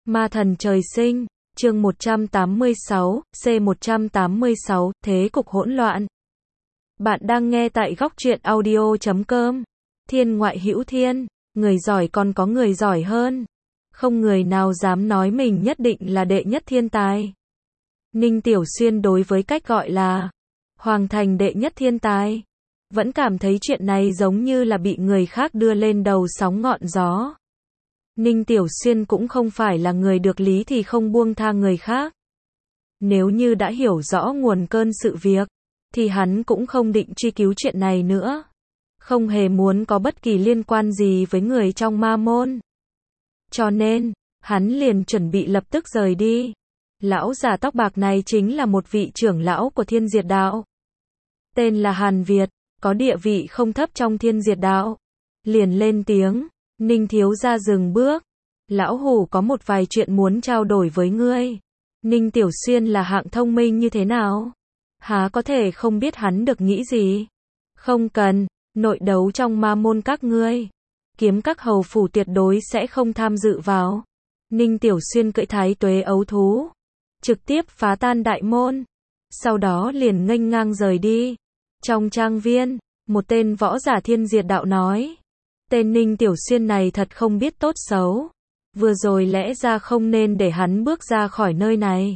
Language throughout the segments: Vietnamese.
Ma thần trời sinh, chương 186, C186, thế cục hỗn loạn. Bạn đang nghe tại góc truyện audio.com. Thiên ngoại hữu thiên, người giỏi còn có người giỏi hơn. Không người nào dám nói mình nhất định là đệ nhất thiên tài. Ninh Tiểu Xuyên đối với cách gọi là Hoàng Thành đệ nhất thiên tài, vẫn cảm thấy chuyện này giống như là bị người khác đưa lên đầu sóng ngọn gió. Ninh Tiểu Xuyên cũng không phải là người được lý thì không buông tha người khác. Nếu như đã hiểu rõ nguồn cơn sự việc, thì hắn cũng không định truy cứu chuyện này nữa. Không hề muốn có bất kỳ liên quan gì với người trong ma môn. Cho nên, hắn liền chuẩn bị lập tức rời đi. Lão già tóc bạc này chính là một vị trưởng lão của Thiên Diệt Đạo. Tên là Hàn Việt, có địa vị không thấp trong Thiên Diệt Đạo. Liền lên tiếng, Ninh thiếu gia dừng bước. Lão hủ có một vài chuyện muốn trao đổi với ngươi. Ninh Tiểu Xuyên là hạng thông minh như thế nào? Há có thể không biết hắn được nghĩ gì? Không cần, nội đấu trong ma môn các ngươi. Kiếm các hầu phủ tuyệt đối sẽ không tham dự vào. Ninh Tiểu Xuyên cưỡi thái tuế ấu thú, trực tiếp phá tan đại môn. Sau đó liền nghênh ngang rời đi. Trong trang viên, một tên võ giả Thiên Diệt Đạo nói. Tên Ninh Tiểu Xuyên này thật không biết tốt xấu. Vừa rồi lẽ ra không nên để hắn bước ra khỏi nơi này.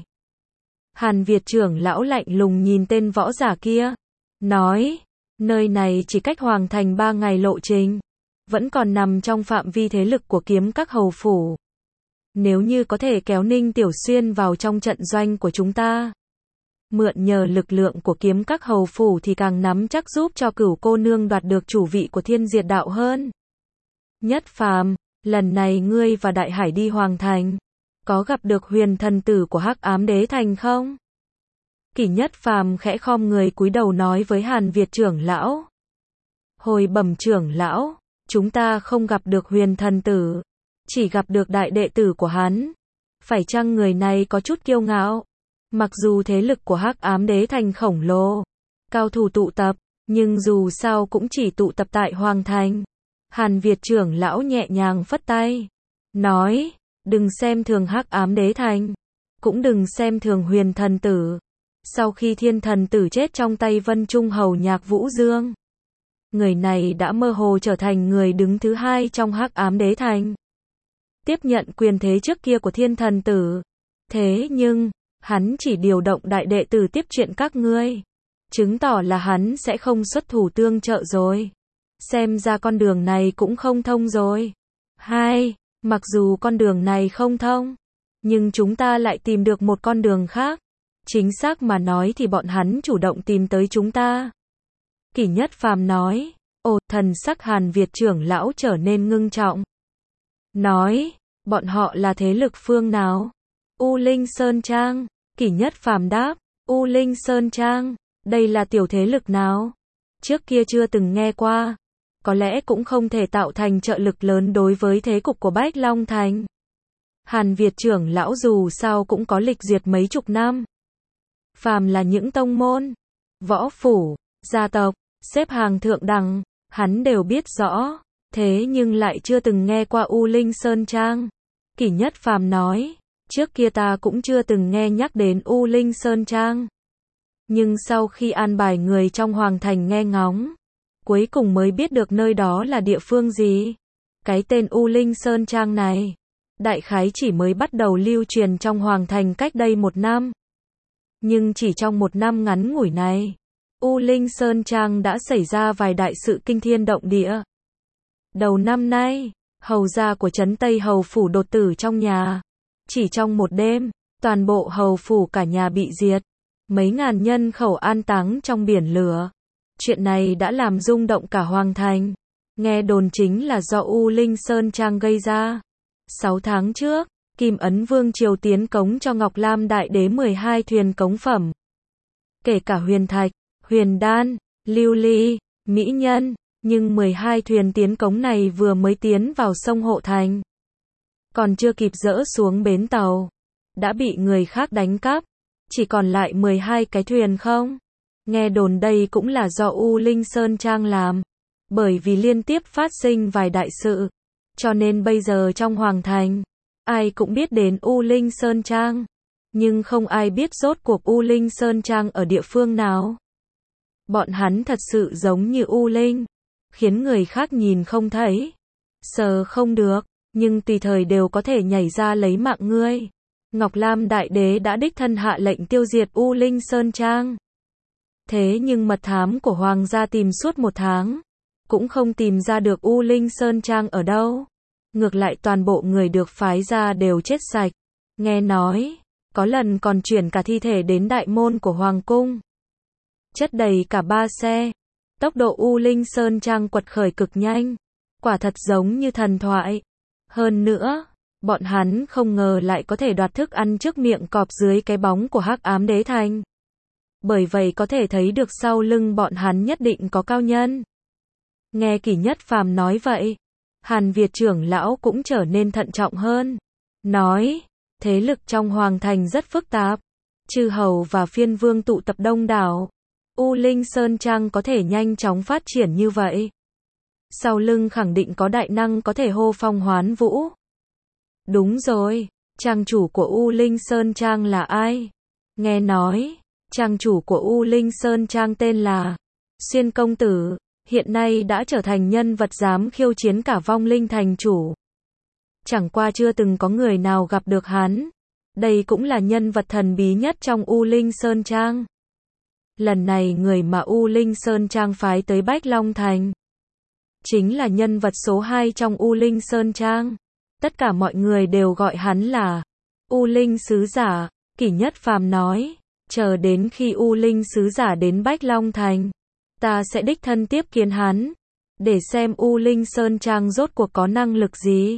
Hàn Việt trưởng lão lạnh lùng nhìn tên võ giả kia. Nói, nơi này chỉ cách Hoàng Thành 3 ngày lộ trình. Vẫn còn nằm trong phạm vi thế lực của kiếm các hầu phủ. Nếu như có thể kéo Ninh Tiểu Xuyên vào trong trận doanh của chúng ta, mượn nhờ lực lượng của kiếm các hầu phủ thì càng nắm chắc giúp cho Cửu cô nương đoạt được chủ vị của Thiên Diệt Đạo hơn. Nhất Phàm, lần này ngươi và Đại Hải đi Hoàng Thành, có gặp được huyền thần tử của Hắc Ám Đế Thành không? Kỷ Nhất Phàm khẽ khom người cúi đầu nói với Hàn Việt trưởng lão. Hồi bẩm trưởng lão, chúng ta không gặp được huyền thần tử, chỉ gặp được đại đệ tử của hắn. Phải chăng người này có chút kiêu ngạo? Mặc dù thế lực của Hắc Ám Đế Thành khổng lồ, cao thủ tụ tập, nhưng dù sao cũng chỉ tụ tập tại Hoàng Thành. Hàn Việt trưởng lão nhẹ nhàng phất tay, nói, đừng xem thường Hắc Ám Đế Thành, cũng đừng xem thường huyền thần tử. Sau khi thiên thần tử chết trong tay Vân Trung hầu Nhạc Vũ Dương, người này đã mơ hồ trở thành người đứng thứ hai trong Hắc Ám Đế Thành, tiếp nhận quyền thế trước kia của thiên thần tử. Thế nhưng, hắn chỉ điều động đại đệ tử tiếp chuyện các ngươi, chứng tỏ là hắn sẽ không xuất thủ tương trợ rồi. Xem ra con đường này cũng không thông rồi. Hai, mặc dù con đường này không thông, nhưng chúng ta lại tìm được một con đường khác. Chính xác mà nói thì bọn hắn chủ động tìm tới chúng ta. Kỷ Nhất Phàm nói. Ồ, thần sắc Hàn Việt trưởng lão trở nên ngưng trọng. Nói, bọn họ là thế lực phương nào? U Linh Sơn Trang. Kỷ Nhất Phàm đáp, U Linh Sơn Trang, đây là tiểu thế lực nào? Trước kia chưa từng nghe qua. Có lẽ cũng không thể tạo thành trợ lực lớn đối với thế cục của Bách Long Thành. Hàn Việt trưởng lão dù sao cũng có lịch duyệt mấy chục năm. Phàm là những tông môn, võ phủ, gia tộc, xếp hàng thượng đẳng, hắn đều biết rõ. Thế nhưng lại chưa từng nghe qua U Linh Sơn Trang. Kỷ Nhất Phàm nói, trước kia ta cũng chưa từng nghe nhắc đến U Linh Sơn Trang. Nhưng sau khi an bài người trong Hoàng Thành nghe ngóng, cuối cùng mới biết được nơi đó là địa phương gì. Cái tên U Linh Sơn Trang này, đại khái chỉ mới bắt đầu lưu truyền trong Hoàng Thành cách đây 1 năm. Nhưng chỉ trong 1 năm ngắn ngủi này, U Linh Sơn Trang đã xảy ra vài đại sự kinh thiên động địa. Đầu năm nay, hầu gia của trấn Tây Hầu Phủ đột tử trong nhà. Chỉ trong một đêm, toàn bộ hầu phủ cả nhà bị diệt. Mấy ngàn nhân khẩu an táng trong biển lửa. Chuyện này đã làm rung động cả Hoàng Thành. Nghe đồn chính là do U Linh Sơn Trang gây ra. 6 tháng trước, Kim Ấn Vương triều tiến cống cho Ngọc Lam Đại Đế 12 thuyền cống phẩm. Kể cả huyền thạch, huyền đan, lưu ly, mỹ nhân. Nhưng 12 thuyền tiến cống này vừa mới tiến vào sông Hộ Thành, còn chưa kịp dỡ xuống bến tàu, đã bị người khác đánh cắp. Chỉ còn lại 12 cái thuyền không. Nghe đồn đây cũng là do U Linh Sơn Trang làm. Bởi vì liên tiếp phát sinh vài đại sự, cho nên bây giờ trong Hoàng Thành, Ai cũng biết đến U Linh Sơn Trang, nhưng không ai biết rốt cuộc U Linh Sơn Trang ở địa phương nào. Bọn hắn thật sự giống như U Linh, khiến người khác nhìn không thấy, sờ không được, nhưng tùy thời đều có thể nhảy ra lấy mạng ngươi. Ngọc Lam Đại Đế đã đích thân hạ lệnh tiêu diệt U Linh Sơn Trang. Thế nhưng mật thám của Hoàng gia tìm suốt 1 tháng, cũng không tìm ra được U Linh Sơn Trang ở đâu. Ngược lại toàn bộ người được phái ra đều chết sạch. Nghe nói, có lần còn chuyển cả thi thể đến đại môn của Hoàng cung. Chất đầy cả 3 xe. Tốc độ U Linh Sơn Trang quật khởi cực nhanh. Quả thật giống như thần thoại. Hơn nữa, bọn hắn không ngờ lại có thể đoạt thức ăn trước miệng cọp dưới cái bóng của Hắc Ám Đế Thành. Bởi vậy có thể thấy được sau lưng bọn hắn nhất định có cao nhân. Nghe Kỷ Nhất Phàm nói vậy, Hàn Việt trưởng lão cũng trở nên thận trọng hơn. Nói, thế lực trong Hoàng Thành rất phức tạp. Chư hầu và phiên vương tụ tập đông đảo. U Linh Sơn Trang có thể nhanh chóng phát triển như vậy. Sau lưng khẳng định có đại năng có thể hô phong hoán vũ. Đúng rồi, trang chủ của U Linh Sơn Trang là ai? Nghe nói, trang chủ của U Linh Sơn Trang tên là Xuyên Công Tử, hiện nay đã trở thành nhân vật dám khiêu chiến cả vong linh thành chủ. Chẳng qua chưa từng có người nào gặp được hắn. Đây cũng là nhân vật thần bí nhất trong U Linh Sơn Trang. Lần này người mà U Linh Sơn Trang phái tới Bách Long Thành chính là nhân vật số 2 trong U Linh Sơn Trang. Tất cả mọi người đều gọi hắn là U Linh Sứ Giả. Kỷ Nhất Phàm nói, chờ đến khi U Linh Sứ Giả đến Bách Long Thành, ta sẽ đích thân tiếp kiến hắn, để xem U Linh Sơn Trang rốt cuộc có năng lực gì.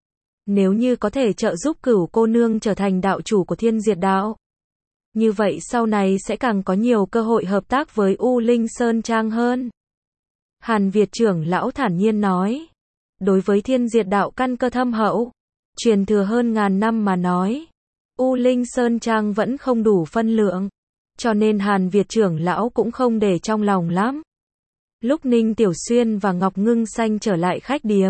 Nếu như có thể trợ giúp Cửu cô nương trở thành đạo chủ của Thiên Diệt Đạo, như vậy sau này sẽ càng có nhiều cơ hội hợp tác với U Linh Sơn Trang hơn. Hàn Việt trưởng lão thản nhiên nói, đối với Thiên Diệt Đạo căn cơ thâm hậu, truyền thừa hơn ngàn năm mà nói, U Linh Sơn Trang vẫn không đủ phân lượng, cho nên Hàn Việt trưởng lão cũng không để trong lòng lắm. Lúc Ninh Tiểu Xuyên và Ngọc Ngưng Xanh trở lại khách điếm,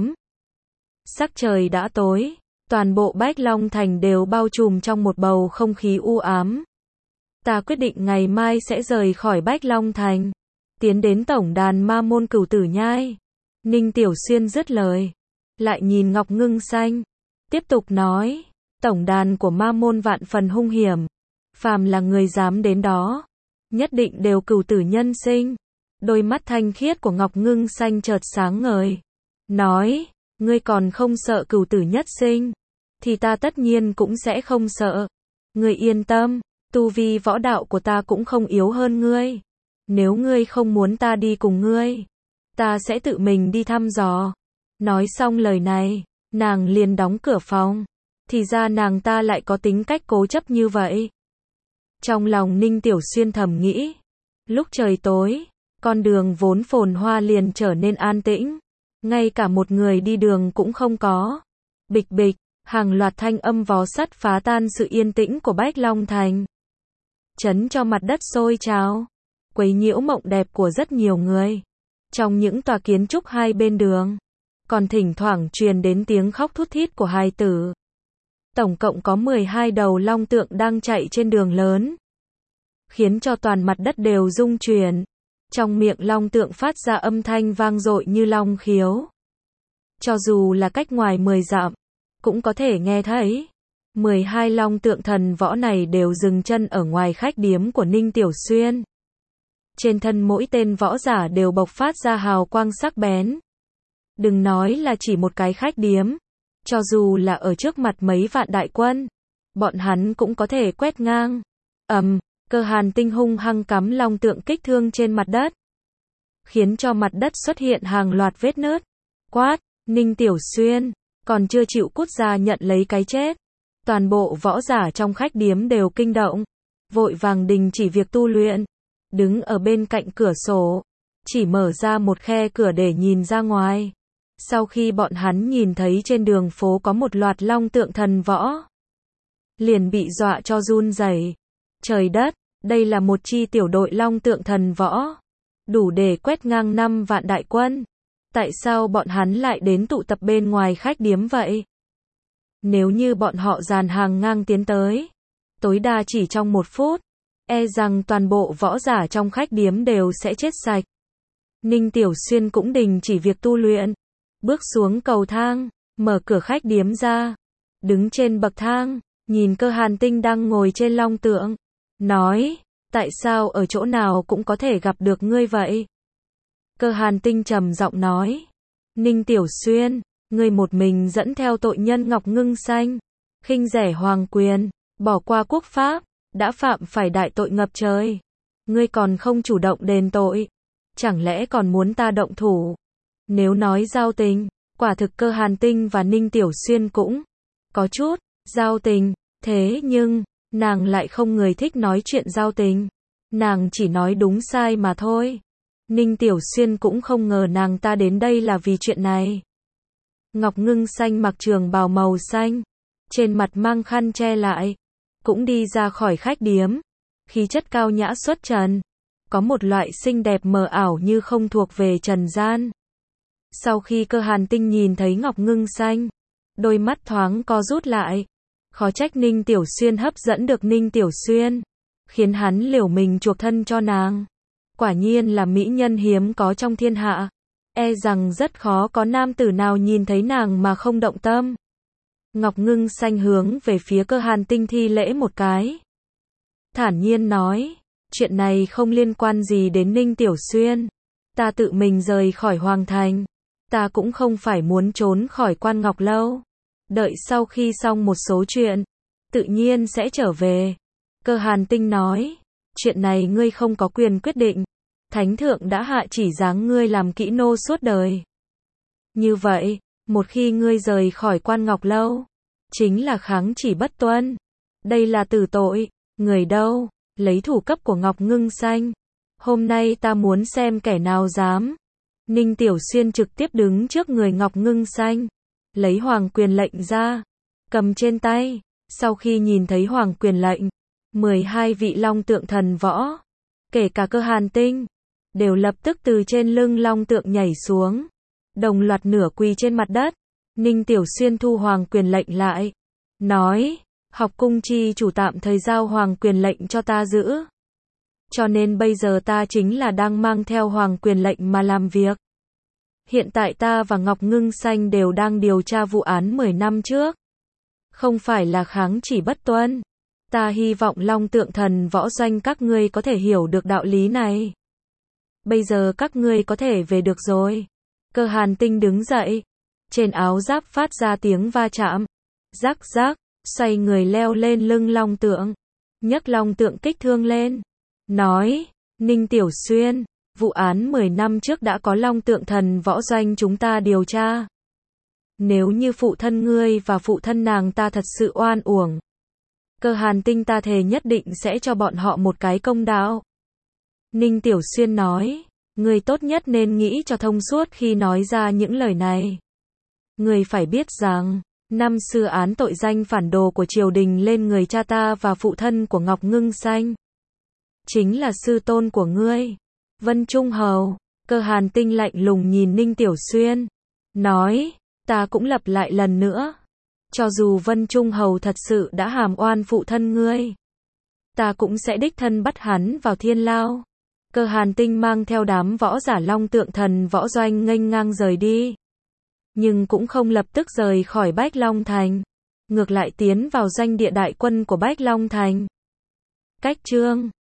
sắc trời đã tối, toàn bộ Bách Long Thành đều bao trùm trong một bầu không khí u ám. Ta quyết định ngày mai sẽ rời khỏi Bách Long Thành, tiến đến tổng đàn Ma Môn Cửu Tử Nhai. Ninh Tiểu Xuyên dứt lời, lại nhìn Ngọc Ngưng Xanh, tiếp tục nói, tổng đàn của Ma Môn vạn phần hung hiểm, phàm là người dám đến đó, nhất định đều cửu tử nhân sinh. Đôi mắt thanh khiết của Ngọc Ngưng Xanh chợt sáng ngời, nói, ngươi còn không sợ cửu tử nhất sinh, thì ta tất nhiên cũng sẽ không sợ. Ngươi yên tâm, tu vi võ đạo của ta cũng không yếu hơn ngươi. Nếu ngươi không muốn ta đi cùng ngươi, ta sẽ tự mình đi thăm dò. Nói xong lời này, nàng liền đóng cửa phòng. Thì ra nàng ta lại có tính cách cố chấp như vậy. Trong lòng Ninh Tiểu Xuyên thầm nghĩ, lúc trời tối, con đường vốn phồn hoa liền trở nên an tĩnh. Ngay cả một người đi đường cũng không có. Bịch bịch, hàng loạt thanh âm vó sắt phá tan sự yên tĩnh của Bách Long Thành, chấn cho mặt đất sôi trào, quấy nhiễu mộng đẹp của rất nhiều người. Trong những tòa kiến trúc hai bên đường, còn thỉnh thoảng truyền đến tiếng khóc thút thít của hài tử. Tổng cộng có 12 đầu long tượng đang chạy trên đường lớn, khiến cho toàn mặt đất đều rung chuyển. Trong miệng long tượng phát ra âm thanh vang dội như long khiếu. Cho dù là cách ngoài 10 dặm, cũng có thể nghe thấy. 12 long tượng thần võ này đều dừng chân ở ngoài khách điếm của Ninh Tiểu Xuyên. Trên thân mỗi tên võ giả đều bộc phát ra hào quang sắc bén. Đừng nói là chỉ một cái khách điếm, cho dù là ở trước mặt mấy vạn đại quân, bọn hắn cũng có thể quét ngang. Cơ hàn tinh hung hăng cắm long tượng kích thương trên mặt đất, khiến cho mặt đất xuất hiện hàng loạt vết nứt. Quát, Ninh Tiểu Xuyên, còn chưa chịu cút ra nhận lấy cái chết. Toàn bộ võ giả trong khách điếm đều kinh động, vội vàng đình chỉ việc tu luyện, đứng ở bên cạnh cửa sổ, chỉ mở ra một khe cửa để nhìn ra ngoài. Sau khi bọn hắn nhìn thấy trên đường phố có một loạt long tượng thần võ, liền bị dọa cho run rẩy. Trời đất, đây là một chi tiểu đội long tượng thần võ, đủ để quét ngang 5 vạn đại quân. Tại sao bọn hắn lại đến tụ tập bên ngoài khách điếm vậy? Nếu như bọn họ dàn hàng ngang tiến tới, tối đa chỉ trong 1 phút, e rằng toàn bộ võ giả trong khách điếm đều sẽ chết sạch. Ninh Tiểu Xuyên cũng đình chỉ việc tu luyện, bước xuống cầu thang, mở cửa khách điếm ra, đứng trên bậc thang, nhìn Cơ Hàn Tinh đang ngồi trên long tượng, nói, tại sao ở chỗ nào cũng có thể gặp được ngươi vậy? Cơ Hàn Tinh trầm giọng nói, Ninh Tiểu Xuyên, ngươi một mình dẫn theo tội nhân Ngọc Ngưng Xanh, khinh rẻ hoàng quyền, bỏ qua quốc pháp, đã phạm phải đại tội ngập trời. Ngươi còn không chủ động đền tội, chẳng lẽ còn muốn ta động thủ? Nếu nói giao tình, quả thực Cơ Hàn Tinh và Ninh Tiểu Xuyên cũng có chút giao tình, thế nhưng, nàng lại không người thích nói chuyện giao tình. Nàng chỉ nói đúng sai mà thôi. Ninh Tiểu Xuyên cũng không ngờ nàng ta đến đây là vì chuyện này. Ngọc Ngưng Xanh mặc trường bào màu xanh, trên mặt mang khăn che lại, cũng đi ra khỏi khách điếm, khí chất cao nhã xuất trần, có một loại xinh đẹp mờ ảo như không thuộc về trần gian. Sau khi Cơ Hàn Tinh nhìn thấy Ngọc Ngưng Xanh, đôi mắt thoáng co rút lại, khó trách Ninh Tiểu Xuyên hấp dẫn được Ninh Tiểu Xuyên, khiến hắn liều mình chuộc thân cho nàng. Quả nhiên là mỹ nhân hiếm có trong thiên hạ, e rằng rất khó có nam tử nào nhìn thấy nàng mà không động tâm. Ngọc Ngưng Xanh hướng về phía Cơ Hàn Tinh thi lễ một cái, thản nhiên nói, chuyện này không liên quan gì đến Ninh Tiểu Xuyên, ta tự mình rời khỏi Hoàng Thành, ta cũng không phải muốn trốn khỏi Quan Ngọc Lâu, đợi sau khi xong một số chuyện, tự nhiên sẽ trở về. Cơ Hàn Tinh nói, chuyện này ngươi không có quyền quyết định, Thánh Thượng đã hạ chỉ giáng ngươi làm kỹ nô suốt đời. Như vậy, một khi ngươi rời khỏi Quan Ngọc Lâu, chính là kháng chỉ bất tuân. Đây là tử tội, người đâu, lấy thủ cấp của Ngọc Ngưng Xanh. Hôm nay ta muốn xem kẻ nào dám. Ninh Tiểu Xuyên trực tiếp đứng trước người Ngọc Ngưng Xanh, lấy hoàng quyền lệnh ra, cầm trên tay. Sau khi nhìn thấy hoàng quyền lệnh, 12 vị long tượng thần võ, kể cả Cơ Hàn Tinh, đều lập tức từ trên lưng long tượng nhảy xuống, đồng loạt nửa quỳ trên mặt đất. Ninh Tiểu Xuyên thu hoàng quyền lệnh lại, nói, học cung chi chủ tạm thời giao hoàng quyền lệnh cho ta giữ. Cho nên bây giờ ta chính là đang mang theo hoàng quyền lệnh mà làm việc. Hiện tại ta và Ngọc Ngưng Xanh đều đang điều tra vụ án 10 năm trước. Không phải là kháng chỉ bất tuân. Ta hy vọng long tượng thần võ doanh các ngươi có thể hiểu được đạo lý này. Bây giờ các ngươi có thể về được rồi. Cơ Hàn Tinh đứng dậy, trên áo giáp phát ra tiếng va chạm, rắc rắc, xoay người leo lên lưng long tượng, nhấc long tượng kích thương lên, nói, Ninh Tiểu Xuyên, vụ án 10 năm trước đã có long tượng thần võ doanh chúng ta điều tra. Nếu như phụ thân ngươi và phụ thân nàng ta thật sự oan uổng, Cơ Hàn Tinh ta thề nhất định sẽ cho bọn họ một cái công đạo. Ninh Tiểu Xuyên nói, ngươi tốt nhất nên nghĩ cho thông suốt khi nói ra những lời này. Ngươi phải biết rằng, năm xưa án tội danh phản đồ của triều đình lên người cha ta và phụ thân của Ngọc Ngưng Xanh, chính là sư tôn của ngươi, Vân Trung Hầu. Cơ Hàn Tinh lạnh lùng nhìn Ninh Tiểu Xuyên, nói, ta cũng lặp lại lần nữa, cho dù Vân Trung Hầu thật sự đã hàm oan phụ thân ngươi, ta cũng sẽ đích thân bắt hắn vào thiên lao. Cơ Hàn Tinh mang theo đám võ giả long tượng thần võ doanh nghênh ngang rời đi, nhưng cũng không lập tức rời khỏi Bách Long Thành, ngược lại tiến vào doanh địa đại quân của Bách Long Thành. Cách chương